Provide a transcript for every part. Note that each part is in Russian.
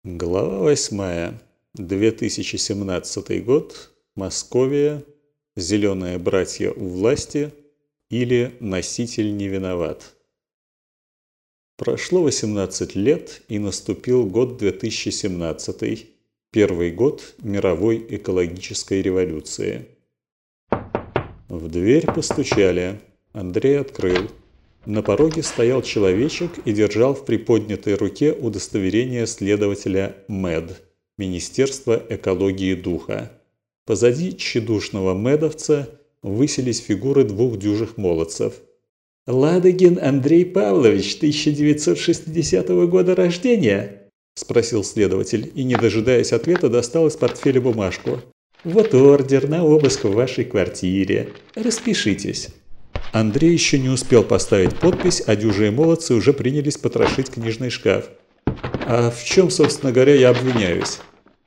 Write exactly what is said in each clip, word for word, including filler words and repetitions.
Глава восьмая. две тысячи семнадцатый год. Московия. Зеленые братья у власти. Или носитель не виноват. Прошло восемнадцать лет, и наступил год две тысячи семнадцатый. Первый год мировой экологической революции. В дверь постучали. Андрей открыл. На пороге стоял человечек и держал в приподнятой руке удостоверение следователя МЭД, Министерства экологии духа. Позади тщедушного медовца высились фигуры двух дюжих молодцев. «Ладыгин Андрей Павлович, тысяча девятьсот шестидесятого года рождения?» – спросил следователь и, не дожидаясь ответа, достал из портфеля бумажку. «Вот ордер на обыск в вашей квартире. Распишитесь». Андрей еще не успел поставить подпись, а дюжие молодцы уже принялись потрошить книжный шкаф. «А в чем, собственно говоря, я обвиняюсь?»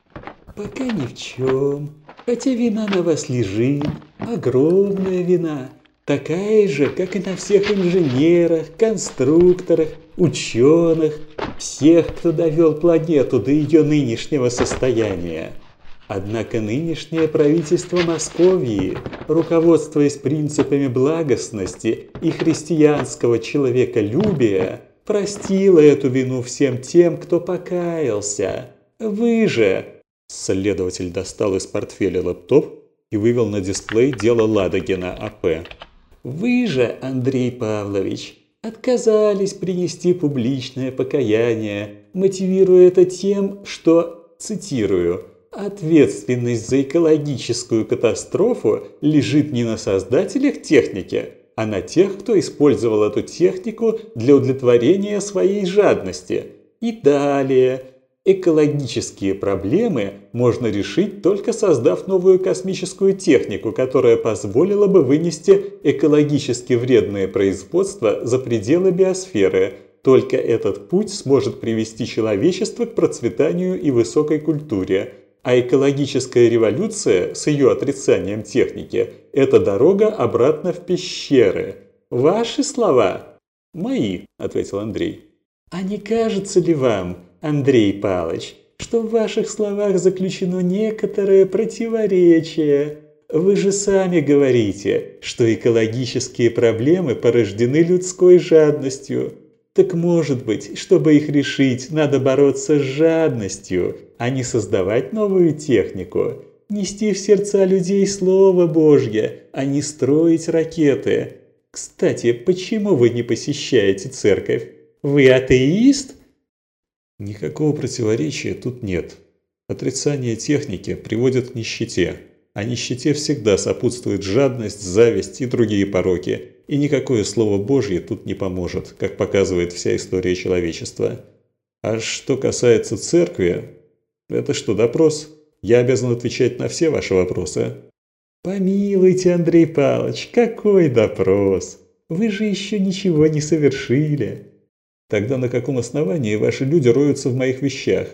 «Пока ни в чем. Хотя вина на вас лежит. Огромная вина. Такая же, как и на всех инженерах, конструкторах, ученых, всех, кто довел планету до ее нынешнего состояния. Однако нынешнее правительство Московии, руководствуясь принципами благостности и христианского человеколюбия, простило эту вину всем тем, кто покаялся. Вы же...» Следователь достал из портфеля лэптоп и вывел на дисплей дело Ладыгина А.П. «Вы же, Андрей Павлович, отказались принести публичное покаяние, мотивируя это тем, что, цитирую, «ответственность за экологическую катастрофу лежит не на создателях техники, а на тех, кто использовал эту технику для удовлетворения своей жадности». И далее. Экологические проблемы можно решить, только создав новую космическую технику, которая позволила бы вынести экологически вредное производство за пределы биосферы. Только этот путь сможет привести человечество к процветанию и высокой культуре. А экологическая революция с ее отрицанием техники – это дорога обратно в пещеры. Ваши слова? Мои, ответил Андрей. А не кажется ли вам, Андрей Павлович, что в ваших словах заключено некоторое противоречие? Вы же сами говорите, что экологические проблемы порождены людской жадностью. Так может быть, чтобы их решить, надо бороться с жадностью, а не создавать новую технику, нести в сердца людей Слово Божье, а не строить ракеты. Кстати, почему вы не посещаете церковь? Вы атеист? Никакого противоречия тут нет. Отрицание техники приводит к нищете, а нищете всегда сопутствует жадность, зависть и другие пороки. И никакое Слово Божье тут не поможет, как показывает вся история человечества. А что касается церкви, это что, допрос? Я обязан отвечать на все ваши вопросы. Помилуйте, Андрей Павлович, какой допрос? Вы же еще ничего не совершили. Тогда на каком основании ваши люди роются в моих вещах?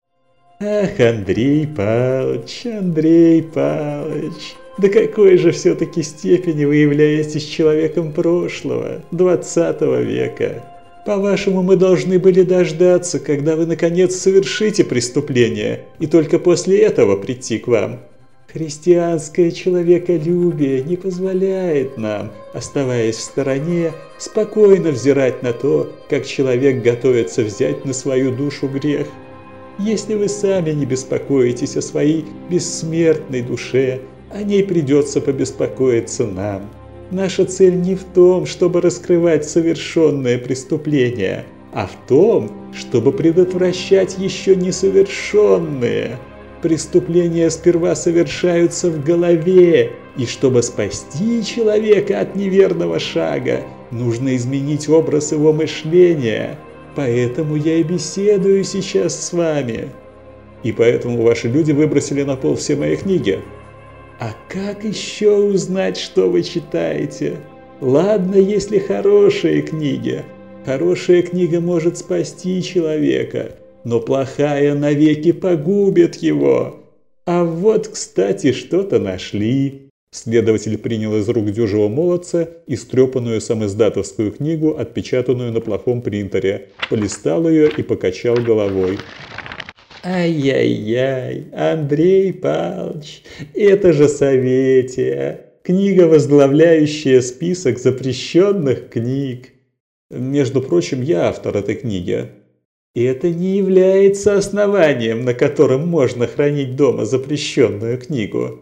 Ах, Андрей Павлович, Андрей Павлович, до какой же все-таки степени вы являетесь человеком прошлого, двадцатого века? По-вашему, мы должны были дождаться, когда вы наконец совершите преступление, и только после этого прийти к вам. Христианское человеколюбие не позволяет нам, оставаясь в стороне, спокойно взирать на то, как человек готовится взять на свою душу грех. Если вы сами не беспокоитесь о своей бессмертной душе, о ней придется побеспокоиться нам. Наша цель не в том, чтобы раскрывать совершенное преступление, а в том, чтобы предотвращать еще несовершенные. Преступления сперва совершаются в голове, и чтобы спасти человека от неверного шага, нужно изменить образ его мышления. Поэтому я и беседую сейчас с вами. И поэтому ваши люди выбросили на пол все мои книги. А как еще узнать, что вы читаете? Ладно, если хорошие книги. Хорошая книга может спасти человека, но плохая навеки погубит его. А вот, кстати, что-то нашли. Следователь принял из рук дюжего молодца истрепанную самиздатовскую книгу, отпечатанную на плохом принтере, полистал ее и покачал головой. Ай-яй-яй, Андрей Павлович, это же Советия, книга, возглавляющая список запрещенных книг. Между прочим, я автор этой книги. И это не является основанием, на котором можно хранить дома запрещенную книгу.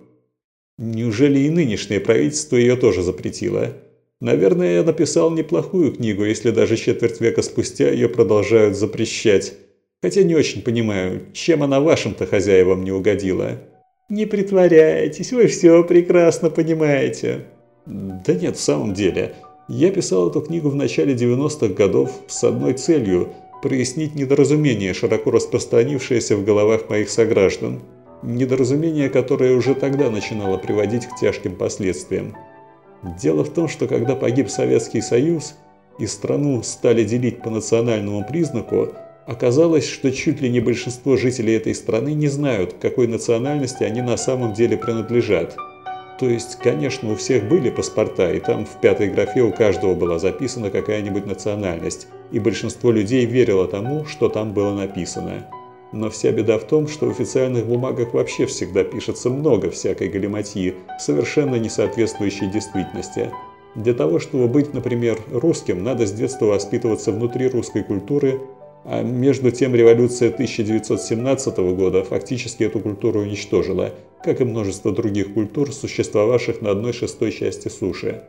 Неужели и нынешнее правительство ее тоже запретило? Наверное, я написал неплохую книгу, если даже четверть века спустя ее продолжают запрещать. Хотя не очень понимаю, чем она вашим-то хозяевам не угодила. Не притворяйтесь, вы все прекрасно понимаете. Да нет, в самом деле. Я писал эту книгу в начале девяностых годов с одной целью – прояснить недоразумение, широко распространившееся в головах моих сограждан. Недоразумение, которое уже тогда начинало приводить к тяжким последствиям. Дело в том, что когда погиб Советский Союз и страну стали делить по национальному признаку, оказалось, что чуть ли не большинство жителей этой страны не знают, к какой национальности они на самом деле принадлежат. То есть, конечно, у всех были паспорта, и там в пятой графе у каждого была записана какая-нибудь национальность, и большинство людей верило тому, что там было написано. Но вся беда в том, что в официальных бумагах вообще всегда пишется много всякой галиматьи, совершенно не соответствующей действительности. Для того, чтобы быть, например, русским, надо с детства воспитываться внутри русской культуры, а между тем революция тысяча девятьсот семнадцатого года фактически эту культуру уничтожила, как и множество других культур, существовавших на одной шестой части суши.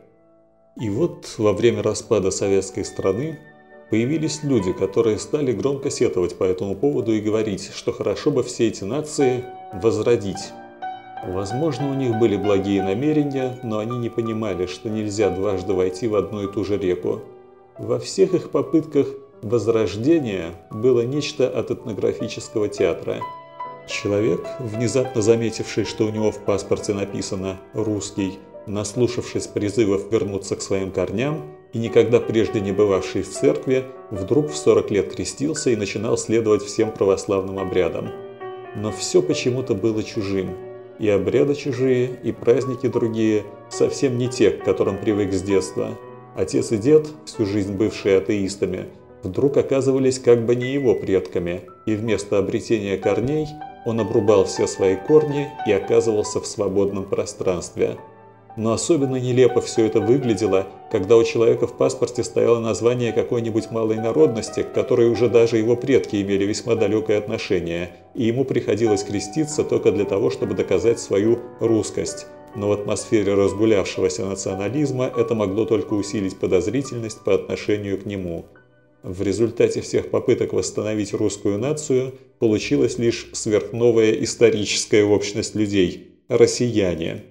И вот во время распада советской страны появились люди, которые стали громко сетовать по этому поводу и говорить, что хорошо бы все эти нации возродить. Возможно, у них были благие намерения, но они не понимали, что нельзя дважды войти в одну и ту же реку. Во всех их попытках возрождения было нечто от этнографического театра. Человек, внезапно заметивший, что у него в паспорте написано «русский», наслушавшись призывов вернуться к своим корням и никогда прежде не бывавший в церкви, вдруг в сорок лет крестился и начинал следовать всем православным обрядам. Но все почему-то было чужим. И обряды чужие, и праздники другие, совсем не те, к которым привык с детства. Отец и дед, всю жизнь бывшие атеистами, вдруг оказывались как бы не его предками, и вместо обретения корней он обрубал все свои корни и оказывался в свободном пространстве. Но особенно нелепо все это выглядело, когда у человека в паспорте стояло название какой-нибудь малой народности, к которой уже даже его предки имели весьма далекое отношение, и ему приходилось креститься только для того, чтобы доказать свою русскость. Но в атмосфере разгулявшегося национализма это могло только усилить подозрительность по отношению к нему. В результате всех попыток восстановить русскую нацию получилась лишь сверхновая историческая общность людей – россияне.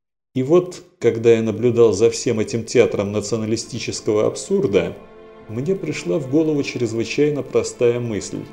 И вот, когда я наблюдал за всем этим театром националистического абсурда, мне пришла в голову чрезвычайно простая мысль.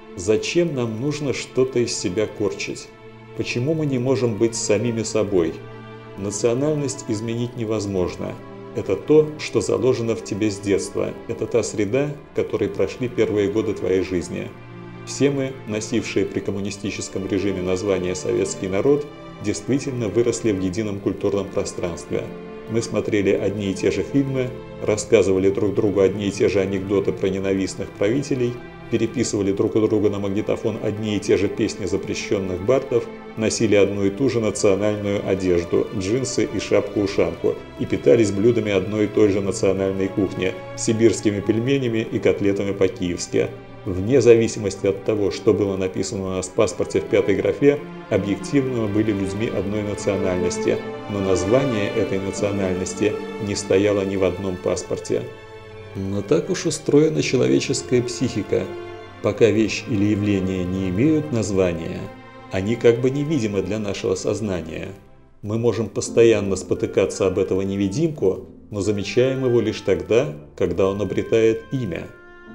Зачем нам нужно что-то из себя корчить? Почему мы не можем быть самими собой? Национальность изменить невозможно. Это то, что заложено в тебе с детства. Это та среда, в которой прошли первые годы твоей жизни. Все мы, носившие при коммунистическом режиме название «советский народ», действительно выросли в едином культурном пространстве. Мы смотрели одни и те же фильмы, рассказывали друг другу одни и те же анекдоты про ненавистных правителей, переписывали друг у друга на магнитофон одни и те же песни запрещенных бардов, носили одну и ту же национальную одежду, джинсы и шапку-ушанку, и питались блюдами одной и той же национальной кухни, сибирскими пельменями и котлетами по-киевски. Вне зависимости от того, что было написано у нас в паспорте в пятой графе, объективно мы были людьми одной национальности, но название этой национальности не стояло ни в одном паспорте. Но так уж устроена человеческая психика. Пока вещь или явление не имеют названия, они как бы невидимы для нашего сознания. Мы можем постоянно спотыкаться об этого невидимку, но замечаем его лишь тогда, когда он обретает имя.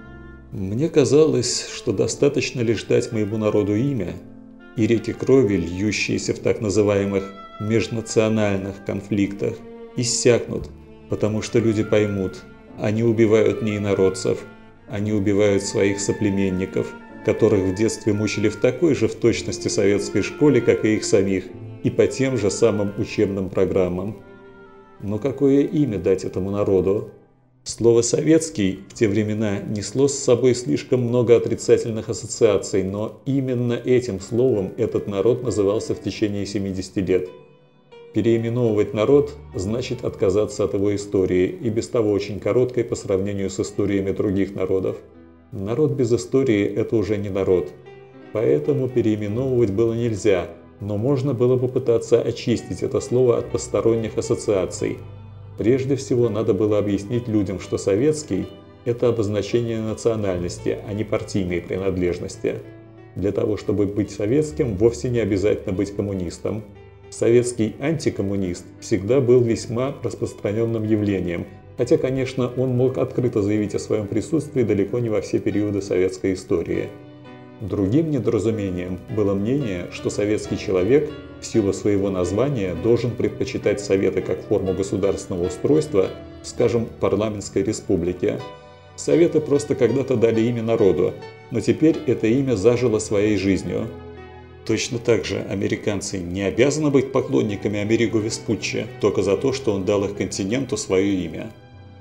Мне казалось, что достаточно лишь дать моему народу имя, и реки крови, льющиеся в так называемых межнациональных конфликтах, иссякнут, потому что люди поймут, они убивают не инородцев, они убивают своих соплеменников, которых в детстве мучили в такой же в точности советской школе, как и их самих, и по тем же самым учебным программам. Но какое имя дать этому народу? Слово «советский» в те времена несло с собой слишком много отрицательных ассоциаций, но именно этим словом этот народ назывался в течение семидесяти лет. Переименовывать народ значит отказаться от его истории, и без того очень короткой по сравнению с историями других народов. Народ без истории – это уже не народ. Поэтому переименовывать было нельзя, но можно было попытаться очистить это слово от посторонних ассоциаций. Прежде всего надо было объяснить людям, что советский – это обозначение национальности, а не партийной принадлежности. Для того, чтобы быть советским, вовсе не обязательно быть коммунистом. Советский антикоммунист всегда был весьма распространенным явлением, хотя, конечно, он мог открыто заявить о своем присутствии далеко не во все периоды советской истории. Другим недоразумением было мнение, что советский человек в силу своего названия должен предпочитать советы как форму государственного устройства, скажем, парламентской республики. Советы просто когда-то дали имя народу, но теперь это имя зажило своей жизнью. Точно так же американцы не обязаны быть поклонниками Америго Веспуччи только за то, что он дал их континенту свое имя.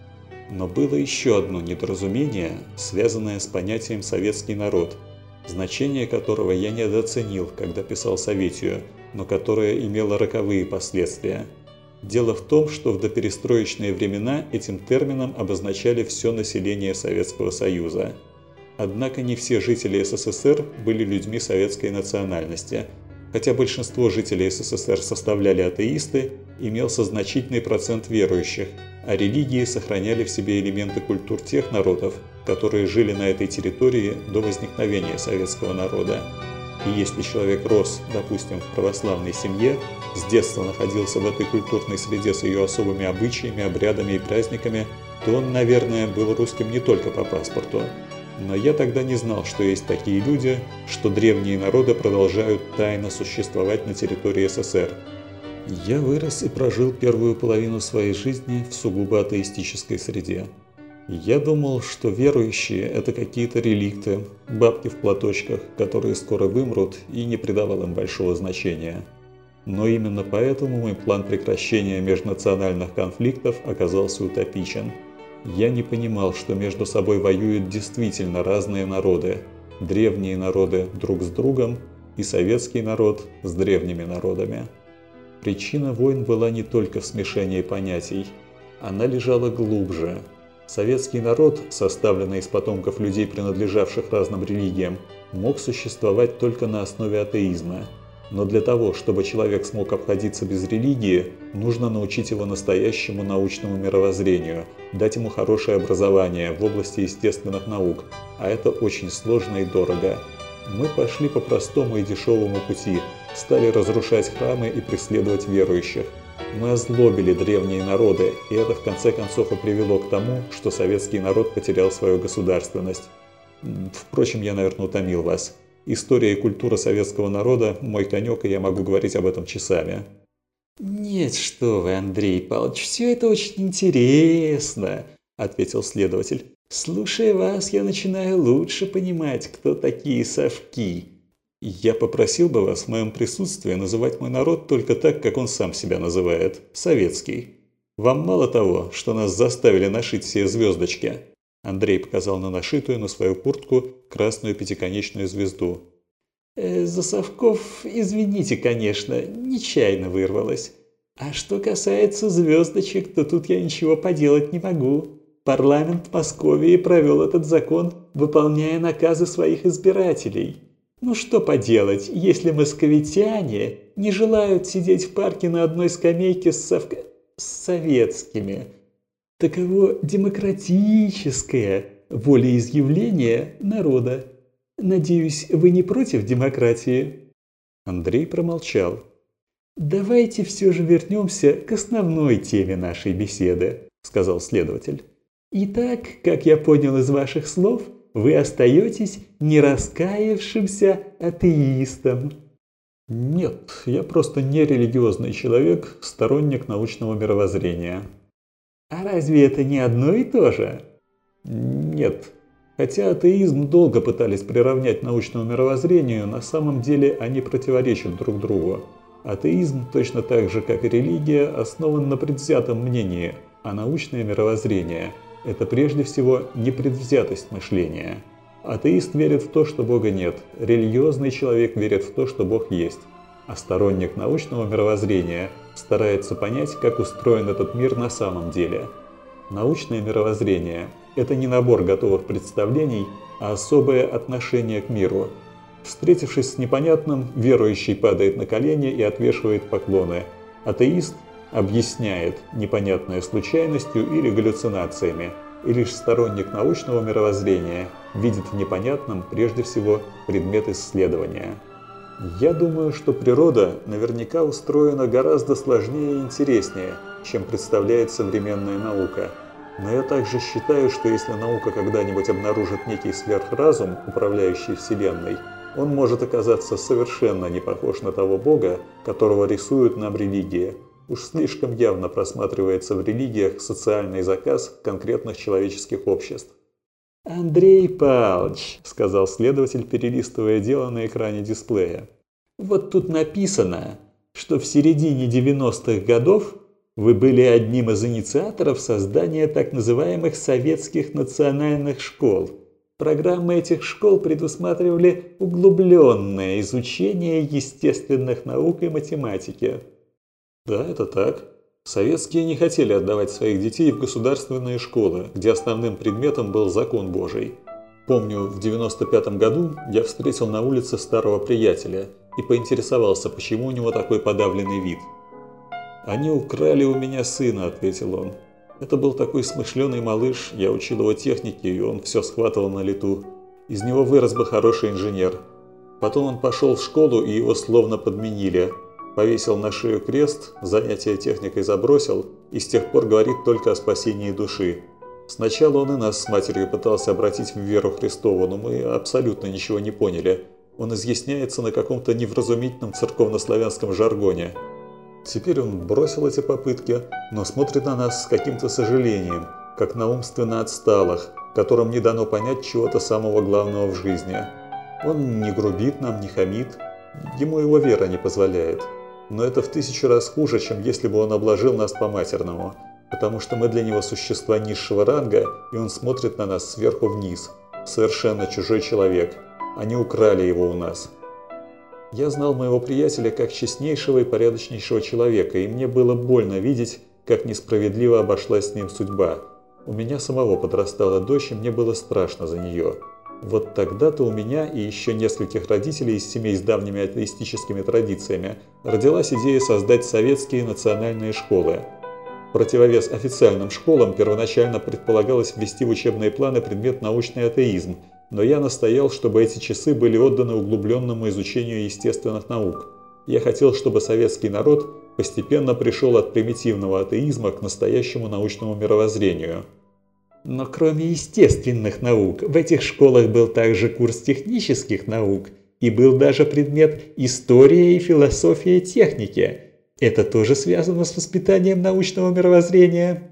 Но было еще одно недоразумение, связанное с понятием «советский народ», значение которого я недооценил, когда писал Советию, но которое имело роковые последствия. Дело в том, что в доперестроечные времена этим термином обозначали все население Советского Союза. Однако не все жители СССР были людьми советской национальности. Хотя большинство жителей СССР составляли атеисты, имелся значительный процент верующих, а религии сохраняли в себе элементы культур тех народов, которые жили на этой территории до возникновения советского народа. И если человек рос, допустим, в православной семье, с детства находился в этой культурной среде с ее особыми обычаями, обрядами и праздниками, то он, наверное, был русским не только по паспорту. Но я тогда не знал, что есть такие люди, что древние народы продолжают тайно существовать на территории СССР. Я вырос и прожил первую половину своей жизни в сугубо атеистической среде. Я думал, что верующие – это какие-то реликты, бабки в платочках, которые скоро вымрут, и не придавал им большого значения. Но именно поэтому мой план прекращения межнациональных конфликтов оказался утопичен. Я не понимал, что между собой воюют действительно разные народы. Древние народы друг с другом и советский народ с древними народами. Причина войн была не только в смешении понятий. Она лежала глубже. Советский народ, составленный из потомков людей, принадлежавших разным религиям, мог существовать только на основе атеизма. Но для того, чтобы человек смог обходиться без религии, нужно научить его настоящему научному мировоззрению, дать ему хорошее образование в области естественных наук, а это очень сложно и дорого. Мы пошли по простому и дешевому пути, стали разрушать храмы и преследовать верующих. Мы озлобили древние народы, и это в конце концов и привело к тому, что советский народ потерял свою государственность. Впрочем, я, наверное, утомил вас. История и культура советского народа – мой конек, и я могу говорить об этом часами. «Нет, что вы, Андрей Павлович, все это очень интересно», – ответил следователь. «Слушая вас, я начинаю лучше понимать, кто такие совки. Я попросил бы вас в моем присутствии называть мой народ только так, как он сам себя называет – советский. Вам мало того, что нас заставили нашить все звездочки?» Андрей показал на нашитую на свою куртку красную пятиконечную звезду. «Э, «За совков, извините, конечно, нечаянно вырвалось. А что касается звездочек, то тут я ничего поделать не могу. Парламент Московии провел этот закон, выполняя наказы своих избирателей. Ну что поделать, если московитяне не желают сидеть в парке на одной скамейке с, совк... с советскими? Таково демократическое волеизъявление народа. Надеюсь, вы не против демократии?» Андрей промолчал. «Давайте все же вернемся к основной теме нашей беседы», – сказал следователь. «Итак, как я понял из ваших слов, вы остаетесь не раскаявшимся атеистом». «Нет, я просто нерелигиозный человек, сторонник научного мировоззрения». «А разве это не одно и то же?» «Нет. Хотя атеизм долго пытались приравнять научному мировоззрению, на самом деле они противоречат друг другу. Атеизм, точно так же, как и религия, основан на предвзятом мнении, а научное мировоззрение – это прежде всего непредвзятость мышления. Атеист верит в то, что Бога нет, религиозный человек верит в то, что Бог есть, а сторонник научного мировоззрения старается понять, как устроен этот мир на самом деле. Научное мировоззрение – это не набор готовых представлений, а особое отношение к миру. Встретившись с непонятным, верующий падает на колени и отвешивает поклоны. Атеист объясняет непонятное случайностью или галлюцинациями, и лишь сторонник научного мировоззрения видит в непонятном прежде всего предмет исследования. Я думаю, что природа наверняка устроена гораздо сложнее и интереснее, чем представляет современная наука. Но я также считаю, что если наука когда-нибудь обнаружит некий сверхразум, управляющий Вселенной, он может оказаться совершенно не похож на того Бога, которого рисуют нам религии. Уж слишком явно просматривается в религиях социальный заказ конкретных человеческих обществ. «Андрей Павлович», – сказал следователь, перелистывая дело на экране дисплея, – «вот тут написано, что в середине девяностых годов вы были одним из инициаторов создания так называемых советских национальных школ. Программы этих школ предусматривали углубленное изучение естественных наук и математики». Да, это так. Советские не хотели отдавать своих детей в государственные школы, где основным предметом был закон Божий. Помню, в девяносто пятом году я встретил на улице старого приятеля и поинтересовался, почему у него такой подавленный вид. «Они украли у меня сына», – ответил он. «Это был такой смышленый малыш, я учил его технике, и он все схватывал на лету. Из него вырос бы хороший инженер. Потом он пошел в школу, и его словно подменили. Повесил на шею крест, занятия техникой забросил и с тех пор говорит только о спасении души. Сначала он и нас с матерью пытался обратить в веру Христову, но мы абсолютно ничего не поняли. Он изъясняется на каком-то невразумительном церковнославянском жаргоне. Теперь он бросил эти попытки, но смотрит на нас с каким-то сожалением, как на умственно отсталых, которым не дано понять чего-то самого главного в жизни. Он не грубит нам, не хамит, ему его вера не позволяет. Но это в тысячу раз хуже, чем если бы он обложил нас по-матерному, потому что мы для него существа низшего ранга, и он смотрит на нас сверху вниз, совершенно чужой человек. Они украли его у нас. Я знал моего приятеля как честнейшего и порядочнейшего человека, и мне было больно видеть, как несправедливо обошлась с ним судьба. У меня самого подрастала дочь, и мне было страшно за нее. Вот тогда-то у меня и еще нескольких родителей из семей с давними атеистическими традициями родилась идея создать советские национальные школы. В противовес официальным школам первоначально предполагалось ввести в учебные планы предмет научный атеизм, но я настоял, чтобы эти часы были отданы углубленному изучению естественных наук. Я хотел, чтобы советский народ постепенно пришел от примитивного атеизма к настоящему научному мировоззрению. Но кроме естественных наук, в этих школах был также курс технических наук, и был даже предмет история и философия техники. Это тоже связано с воспитанием научного мировоззрения?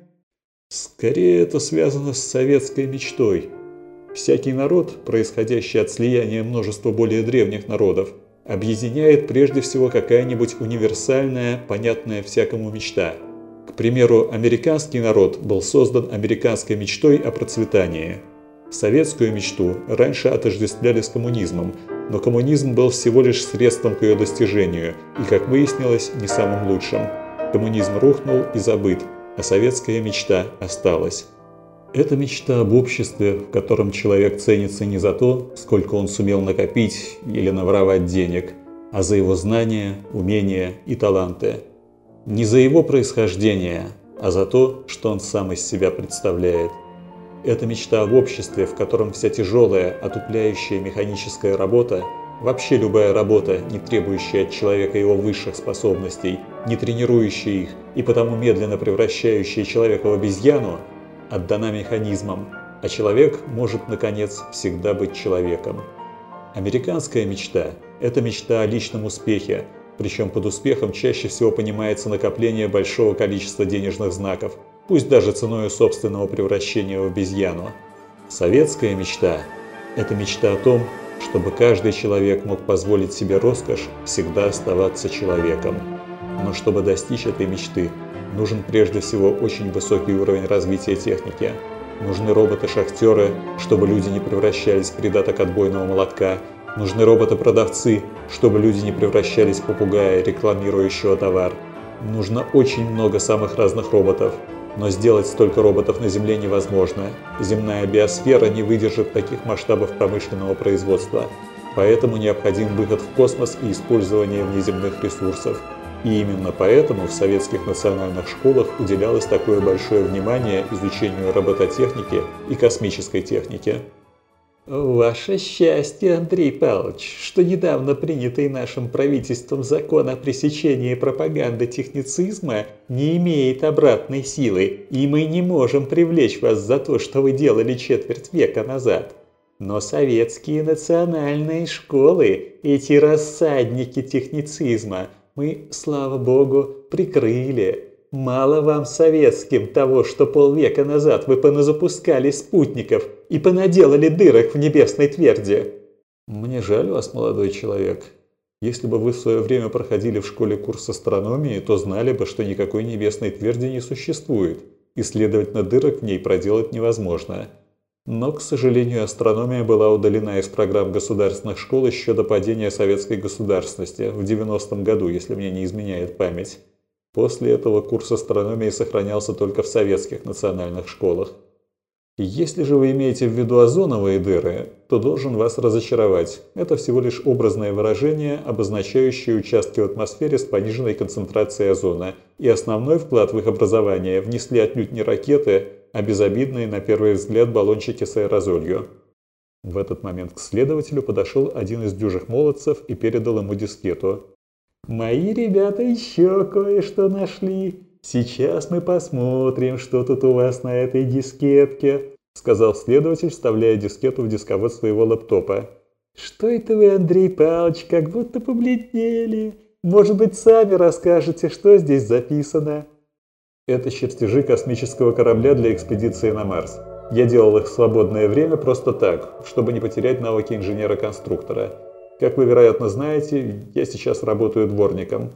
Скорее, это связано с советской мечтой. Всякий народ, происходящий от слияния множества более древних народов, объединяет прежде всего какая-нибудь универсальная, понятная всякому мечта. К примеру, американский народ был создан американской мечтой о процветании. Советскую мечту раньше отождествляли с коммунизмом, но коммунизм был всего лишь средством к ее достижению и, как выяснилось, не самым лучшим. Коммунизм рухнул и забыт, а советская мечта осталась. Это мечта об обществе, в котором человек ценится не за то, сколько он сумел накопить или наворовать денег, а за его знания, умения и таланты. Не за его происхождение, а за то, что он сам из себя представляет. Это мечта об обществе, в котором вся тяжелая, отупляющая механическая работа, вообще любая работа, не требующая от человека его высших способностей, не тренирующая их и потому медленно превращающая человека в обезьяну, отдана механизмам, а человек может, наконец, всегда быть человеком. Американская мечта – это мечта о личном успехе, причем под успехом чаще всего понимается накопление большого количества денежных знаков, пусть даже ценой собственного превращения в обезьяну. Советская мечта – это мечта о том, чтобы каждый человек мог позволить себе роскошь всегда оставаться человеком. Но чтобы достичь этой мечты, нужен прежде всего очень высокий уровень развития техники. Нужны роботы-шахтеры, чтобы люди не превращались в придаток отбойного молотка. Нужны роботы-продавцы, чтобы люди не превращались в попугая, рекламирующего товар. Нужно очень много самых разных роботов. Но сделать столько роботов на Земле невозможно. Земная биосфера не выдержит таких масштабов промышленного производства. Поэтому необходим выход в космос и использование внеземных ресурсов. И именно поэтому в советских национальных школах уделялось такое большое внимание изучению робототехники и космической техники. Ваше счастье, Андрей Павлович, что недавно принятый нашим правительством закон о пресечении пропаганды техницизма не имеет обратной силы, и мы не можем привлечь вас за то, что вы делали четверть века назад. Но советские национальные школы, эти рассадники техницизма, мы, слава богу, прикрыли. Мало вам советским того, что полвека назад вы поназапускали спутников и понаделали дырок в небесной тверди. Мне жаль вас, молодой человек. Если бы вы в свое время проходили в школе курс астрономии, то знали бы, что никакой небесной тверди не существует, и, следовательно, дырок в ней проделать невозможно. Но, к сожалению, астрономия была удалена из программ государственных школ еще до падения советской государственности в девяностом году, если мне не изменяет память. После этого курс астрономии сохранялся только в советских национальных школах. Если же вы имеете в виду озоновые дыры, то должен вас разочаровать. Это всего лишь образное выражение, обозначающее участки в атмосфере с пониженной концентрацией озона, и основной вклад в их образование внесли отнюдь не ракеты, а безобидные на первый взгляд баллончики с аэрозолью. В этот момент к следователю подошел один из дюжих молодцев и передал ему дискету. «Мои ребята еще кое-что нашли. Сейчас мы посмотрим, что тут у вас на этой дискетке», — сказал следователь, вставляя дискету в дисковод своего лэптопа. «Что это вы, Андрей Павлович, как будто побледнели? Может быть, сами расскажете, что здесь записано?» «Это чертежи космического корабля для экспедиции на Марс. Я делал их в свободное время просто так, чтобы не потерять навыки инженера-конструктора. Как вы, вероятно, знаете, я сейчас работаю дворником».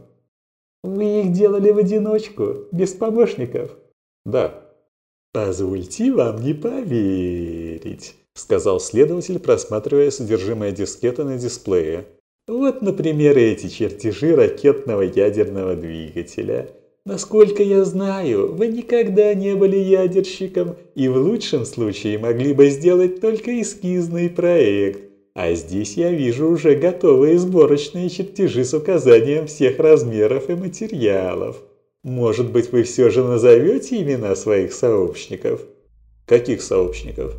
«Вы их делали в одиночку, без помощников?» «Да». «Позвольте вам не поверить», — сказал следователь, просматривая содержимое дискеты на дисплее. «Вот, например, эти чертежи ракетного ядерного двигателя. Насколько я знаю, вы никогда не были ядерщиком и в лучшем случае могли бы сделать только эскизный проект. А здесь я вижу уже готовые сборочные чертежи с указанием всех размеров и материалов. Может быть, вы все же назовете имена своих сообщников?» «Каких сообщников?»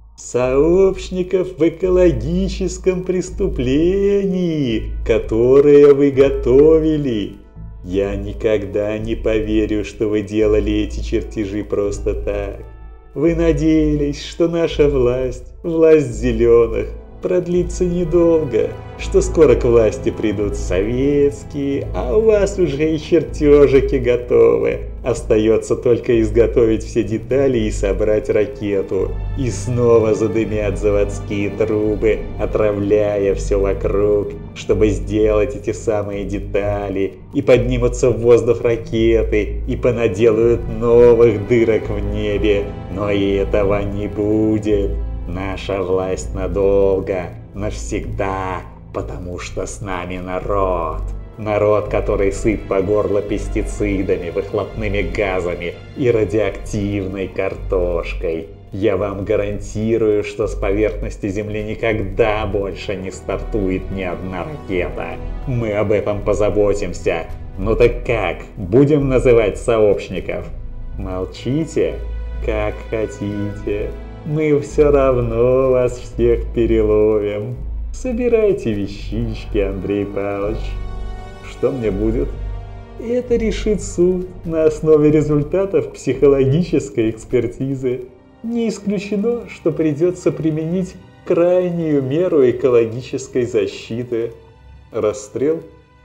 «Сообщников в экологическом преступлении, которое вы готовили. Я никогда не поверю, что вы делали эти чертежи просто так. Вы надеялись, что наша власть, власть зеленых, продлится недолго, что скоро к власти придут советские, а у вас уже и чертежики готовы. Остается только изготовить все детали и собрать ракету. И снова задымят заводские трубы, отравляя все вокруг, чтобы сделать эти самые детали. И поднимутся в воздух ракеты, и понаделают новых дырок в небе. Но и этого не будет. Наша власть надолго, навсегда, потому что с нами народ. Народ, который сыт по горло пестицидами, выхлопными газами и радиоактивной картошкой. Я вам гарантирую, что с поверхности Земли никогда больше не стартует ни одна ракета. Мы об этом позаботимся. Ну так как, будем называть сообщников? Молчите? Как хотите. Мы все равно вас всех переловим. Собирайте вещички, Андрей Павлович». «Что мне будет?» «Это решит суд на основе результатов психологической экспертизы. Не исключено, что придется применить крайнюю меру экологической защиты». «Расстрел?»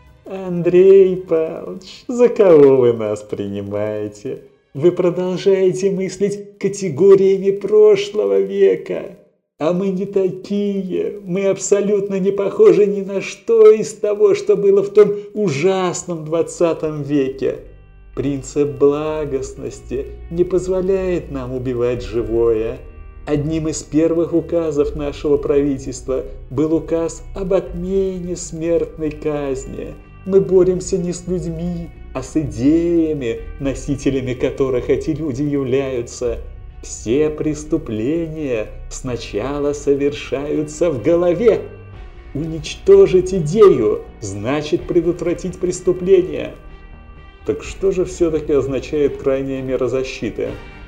«Андрей Павлович, за кого вы нас принимаете? Вы продолжаете мыслить категориями прошлого века. А мы не такие, мы абсолютно не похожи ни на что из того, что было в том ужасном двадцатом веке. Принцип благостности не позволяет нам убивать живое. Одним из первых указов нашего правительства был указ об отмене смертной казни. Мы боремся не с людьми, а с идеями, носителями которых эти люди являются. Все преступления сначала совершаются в голове. Уничтожить идею значит предотвратить преступление. Так что же все-таки означает крайняя мера защиты?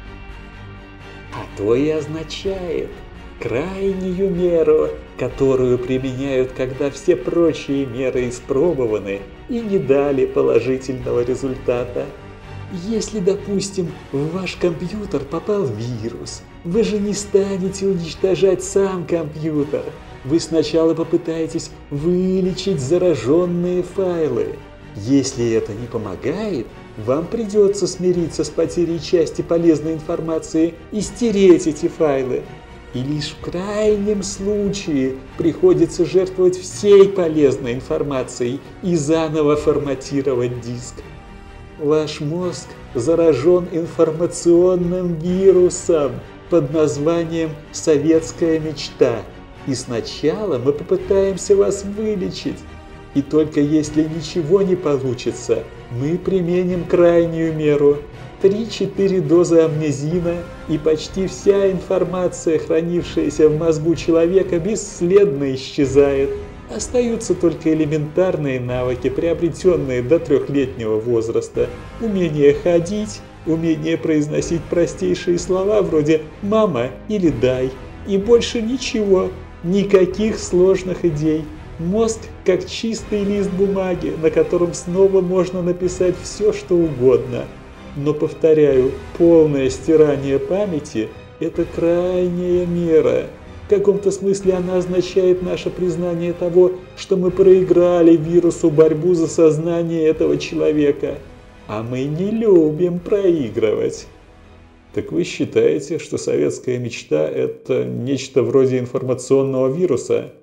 А то и означает крайнюю меру, которую применяют, когда все прочие меры испробованы и не дали положительного результата. Если, допустим, в ваш компьютер попал вирус, вы же не станете уничтожать сам компьютер. Вы сначала попытаетесь вылечить зараженные файлы. Если это не помогает, вам придется смириться с потерей части полезной информации и стереть эти файлы. И лишь в крайнем случае приходится жертвовать всей полезной информацией и заново форматировать диск. Ваш мозг заражен информационным вирусом под названием «Советская мечта». И сначала мы попытаемся вас вылечить. И только если ничего не получится, мы применим крайнюю меру. три-четыре дозы амнезина, и почти вся информация, хранившаяся в мозгу человека, бесследно исчезает. Остаются только элементарные навыки, приобретенные до трехлетнего возраста. Умение ходить, умение произносить простейшие слова вроде «мама» или «дай». И больше ничего, никаких сложных идей. Мозг как чистый лист бумаги, на котором снова можно написать все, что угодно. Но, повторяю, полное стирание памяти – это крайняя мера. В каком-то смысле она означает наше признание того, что мы проиграли вирусу борьбу за сознание этого человека. А мы не любим проигрывать. Так вы считаете, что советская мечта – это нечто вроде информационного вируса?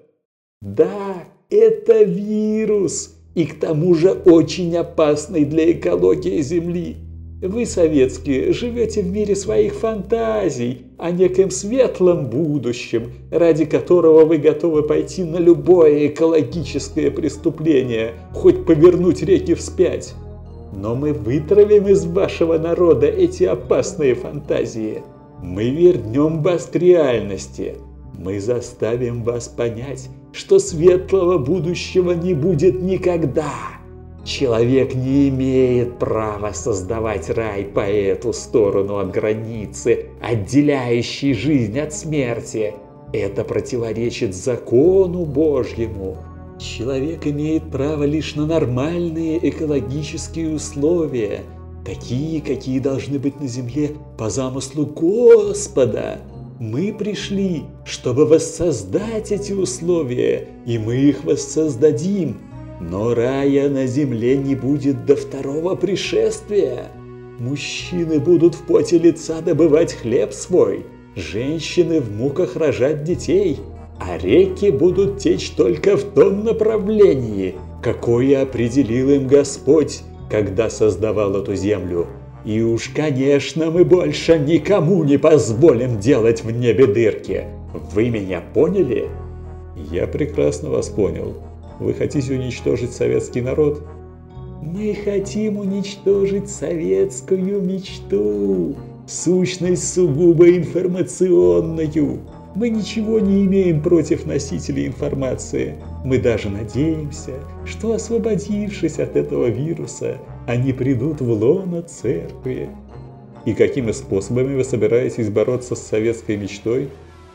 Да, это вирус, и к тому же очень опасный для экологии Земли. Вы, советские, живете в мире своих фантазий о неком светлом будущем, ради которого вы готовы пойти на любое экологическое преступление, хоть повернуть реки вспять. Но мы вытравим из вашего народа эти опасные фантазии. Мы вернем вас к реальности. Мы заставим вас понять, что светлого будущего не будет никогда. Человек не имеет права создавать рай по эту сторону от границы, отделяющей жизнь от смерти. Это противоречит закону Божьему. Человек имеет право лишь на нормальные экологические условия, такие, какие должны быть на земле по замыслу Господа. Мы пришли, чтобы воссоздать эти условия, и мы их воссоздадим. Но рая на земле не будет до второго пришествия. Мужчины будут в поте лица добывать хлеб свой, женщины в муках рожать детей, а реки будут течь только в том направлении, какое определил им Господь, когда создавал эту землю. И уж, конечно, мы больше никому не позволим делать в небе дырки. Вы меня поняли? Я прекрасно вас понял. Вы хотите уничтожить советский народ? Мы хотим уничтожить советскую мечту, сущность сугубо информационную. Мы ничего не имеем против носителей информации. Мы даже надеемся, что, освободившись от этого вируса, они придут в лоно церкви. И какими способами вы собираетесь бороться с советской мечтой?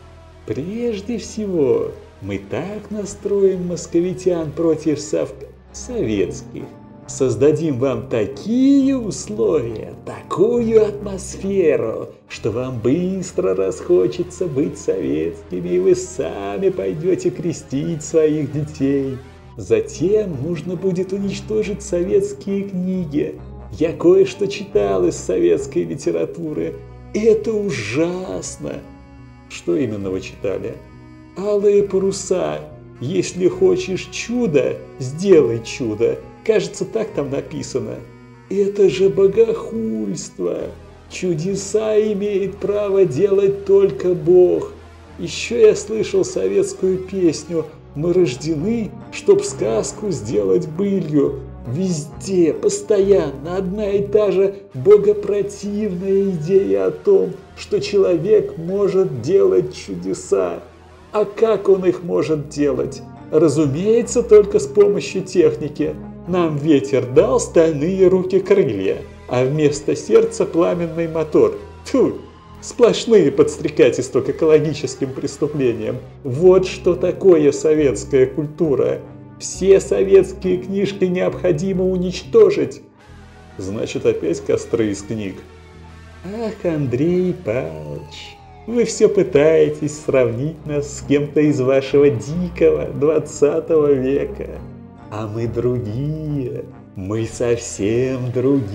Прежде всего, мы так настроим московитян против сов... советских. Создадим вам такие условия, такую атмосферу, что вам быстро расхочется быть советскими, и вы сами пойдете крестить своих детей. Затем нужно будет уничтожить советские книги. Я кое-что читал из советской литературы. Это ужасно. Что именно вы читали? «Алые паруса. Если хочешь чудо, сделай чудо». Кажется, так там написано. Это же богохульство! Чудеса имеет право делать только Бог. Еще я слышал советскую песню «Мы рождены, чтоб сказку сделать былью». Везде, постоянно одна и та же богопротивная идея о том, что человек может делать чудеса. А как он их может делать? Разумеется, только с помощью техники. Нам ветер дал стальные руки-крылья, а вместо сердца пламенный мотор. Тьфу! Сплошные подстрекательства к экологическим преступлениям. Вот что такое советская культура. Все советские книжки необходимо уничтожить. Значит, опять костры из книг. Ах, Андрей Павлович, вы все пытаетесь сравнить нас с кем-то из вашего дикого двадцатого века. А мы другие, мы совсем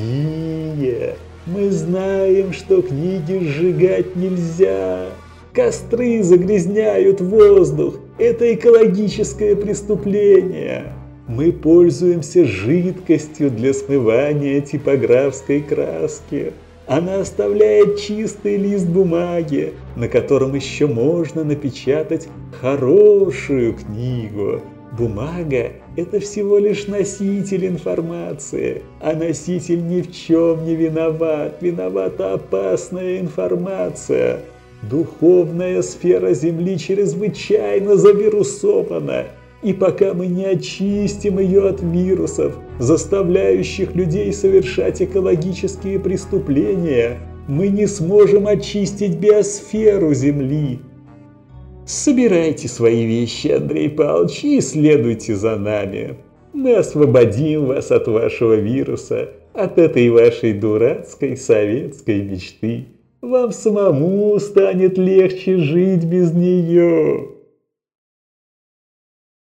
другие. Мы знаем, что книги сжигать нельзя. Костры загрязняют воздух. Это экологическое преступление. Мы пользуемся жидкостью для смывания типографской краски. Она оставляет чистый лист бумаги, на котором еще можно напечатать хорошую книгу. Бумага – это всего лишь носитель информации, а носитель ни в чем не виноват. Виновата опасная информация. Духовная сфера Земли чрезвычайно завирусована, и пока мы не очистим ее от вирусов, заставляющих людей совершать экологические преступления, мы не сможем очистить биосферу Земли. Собирайте свои вещи, Андрей Павлович, и следуйте за нами. Мы освободим вас от вашего вируса, от этой вашей дурацкой советской мечты. Вам самому станет легче жить без нее.